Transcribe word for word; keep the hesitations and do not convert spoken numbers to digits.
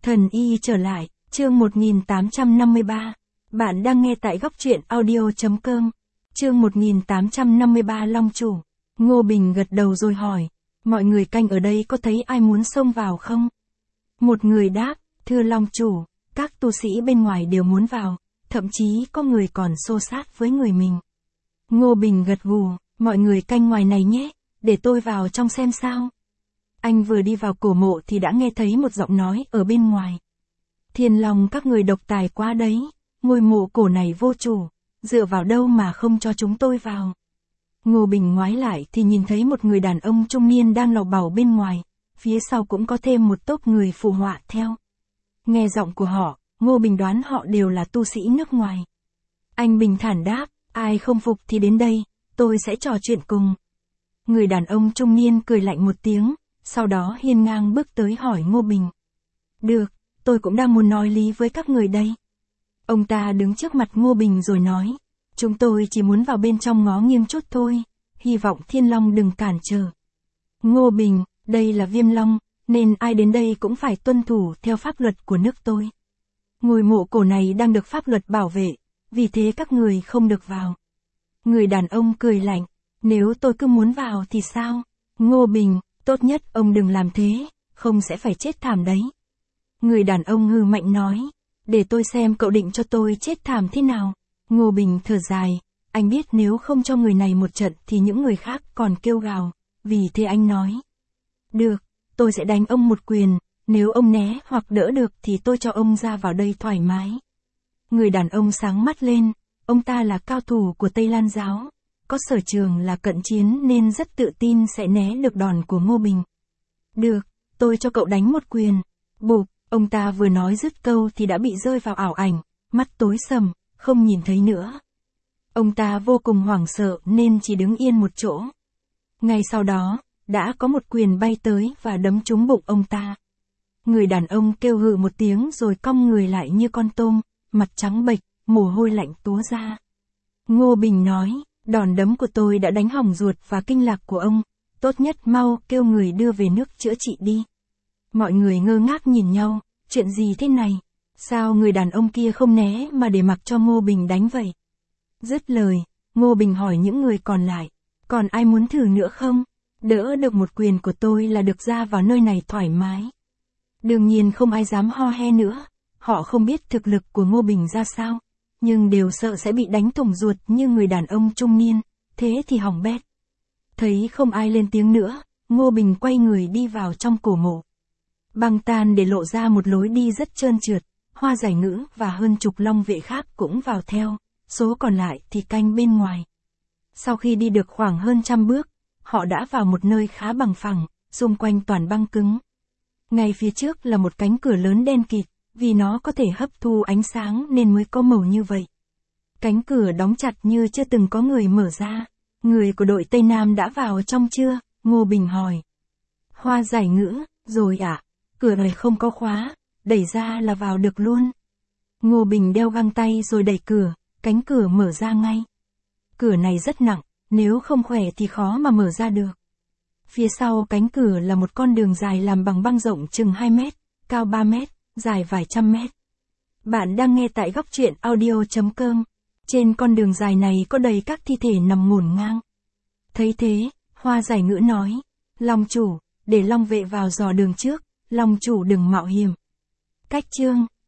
Thần y trở lại, chương một nghìn tám trăm năm mươi ba. Bạn đang nghe tại góc truyện audio.com. Chương một nghìn tám trăm năm mươi ba Long chủ. Ngô Bình gật đầu rồi hỏi, mọi người canh ở đây có thấy ai muốn xông vào không? Một người đáp, thưa Long chủ, các tu sĩ bên ngoài đều muốn vào, thậm chí có người còn xô xát với người mình. Ngô Bình gật gù, mọi người canh ngoài này nhé, để tôi vào trong xem sao. Anh vừa đi vào cổ mộ thì đã nghe thấy một giọng nói ở bên ngoài. Thiên Long các người độc tài quá đấy, ngôi mộ cổ này vô chủ, dựa vào đâu mà không cho chúng tôi vào. Ngô Bình ngoái lại thì nhìn thấy một người đàn ông trung niên đang lầu bầu bên ngoài, phía sau cũng có thêm một tốp người phù họa theo. Nghe giọng của họ, Ngô Bình đoán họ đều là tu sĩ nước ngoài. Anh bình thản đáp, ai không phục thì đến đây, tôi sẽ trò chuyện cùng. Người đàn ông trung niên cười lạnh một tiếng, sau đó hiên ngang bước tới hỏi Ngô Bình. Được, tôi cũng đang muốn nói lý với các người đây. Ông ta đứng trước mặt Ngô Bình rồi nói, chúng tôi chỉ muốn vào bên trong ngó nghiêng chút thôi, hy vọng Thiên Long đừng cản trở. Ngô Bình, đây là Viêm Long, nên ai đến đây cũng phải tuân thủ theo pháp luật của nước tôi. Ngôi mộ cổ này đang được pháp luật bảo vệ, vì thế các người không được vào. Người đàn ông cười lạnh, nếu tôi cứ muốn vào thì sao? Ngô Bình, tốt nhất ông đừng làm thế, không sẽ phải chết thảm đấy. Người đàn ông hừ mạnh nói, để tôi xem cậu định cho tôi chết thảm thế nào. Ngô Bình thở dài, anh biết nếu không cho người này một trận thì những người khác còn kêu gào, vì thế anh nói. Được, tôi sẽ đánh ông một quyền, nếu ông né hoặc đỡ được thì tôi cho ông ra vào đây thoải mái. Người đàn ông sáng mắt lên, ông ta là cao thủ của Tây Lan giáo, có sở trường là cận chiến nên rất tự tin sẽ né được đòn của Ngô Bình. Được, tôi cho cậu đánh một quyền. Bụp, ông ta vừa nói dứt câu thì đã bị rơi vào ảo ảnh, mắt tối sầm, không nhìn thấy nữa. Ông ta vô cùng hoảng sợ nên chỉ đứng yên một chỗ. Ngay sau đó, đã có một quyền bay tới và đấm trúng bụng ông ta. Người đàn ông kêu hự một tiếng rồi cong người lại như con tôm, mặt trắng bệch, mồ hôi lạnh túa ra. Ngô Bình nói, đòn đấm của tôi đã đánh hỏng ruột và kinh lạc của ông, tốt nhất mau kêu người đưa về nước chữa trị đi. Mọi người ngơ ngác nhìn nhau, chuyện gì thế này? Sao người đàn ông kia không né mà để mặc cho Ngô Bình đánh vậy? Dứt lời, Ngô Bình hỏi những người còn lại, còn ai muốn thử nữa không? Đỡ được một quyền của tôi là được ra vào nơi này thoải mái. Đương nhiên không ai dám ho he nữa, họ không biết thực lực của Ngô Bình ra sao, nhưng đều sợ sẽ bị đánh thủng ruột như người đàn ông trung niên, thế thì hỏng bét. Thấy không ai lên tiếng nữa, Ngô Bình quay người đi vào trong cổ mộ. Băng tan để lộ ra một lối đi rất trơn trượt, Hoa Giải Ngữ và hơn chục long vệ khác cũng vào theo, số còn lại thì canh bên ngoài. Sau khi đi được khoảng hơn trăm bước, họ đã vào một nơi khá bằng phẳng, xung quanh toàn băng cứng. Ngay phía trước là một cánh cửa lớn đen kịt, vì nó có thể hấp thu ánh sáng nên mới có màu như vậy. Cánh cửa đóng chặt như chưa từng có người mở ra. Người của đội Tây Nam đã vào trong chưa? Ngô Bình hỏi. Hoa Giải Ngữ, rồi ạ, à? Cửa này không có khóa, đẩy ra là vào được luôn. Ngô Bình đeo găng tay rồi đẩy cửa, cánh cửa mở ra ngay. Cửa này rất nặng, nếu không khỏe thì khó mà mở ra được. Phía sau cánh cửa là một con đường dài làm bằng băng rộng chừng hai mét, cao ba mét, dài vài trăm mét. Bạn đang nghe tại góc truyện audio.com. Trên con đường dài này có đầy các thi thể nằm ngổn ngang. Thấy thế, Hoa Giải Ngữ nói, Long chủ, để long vệ vào dò đường trước, Long chủ đừng mạo hiểm. Cách chương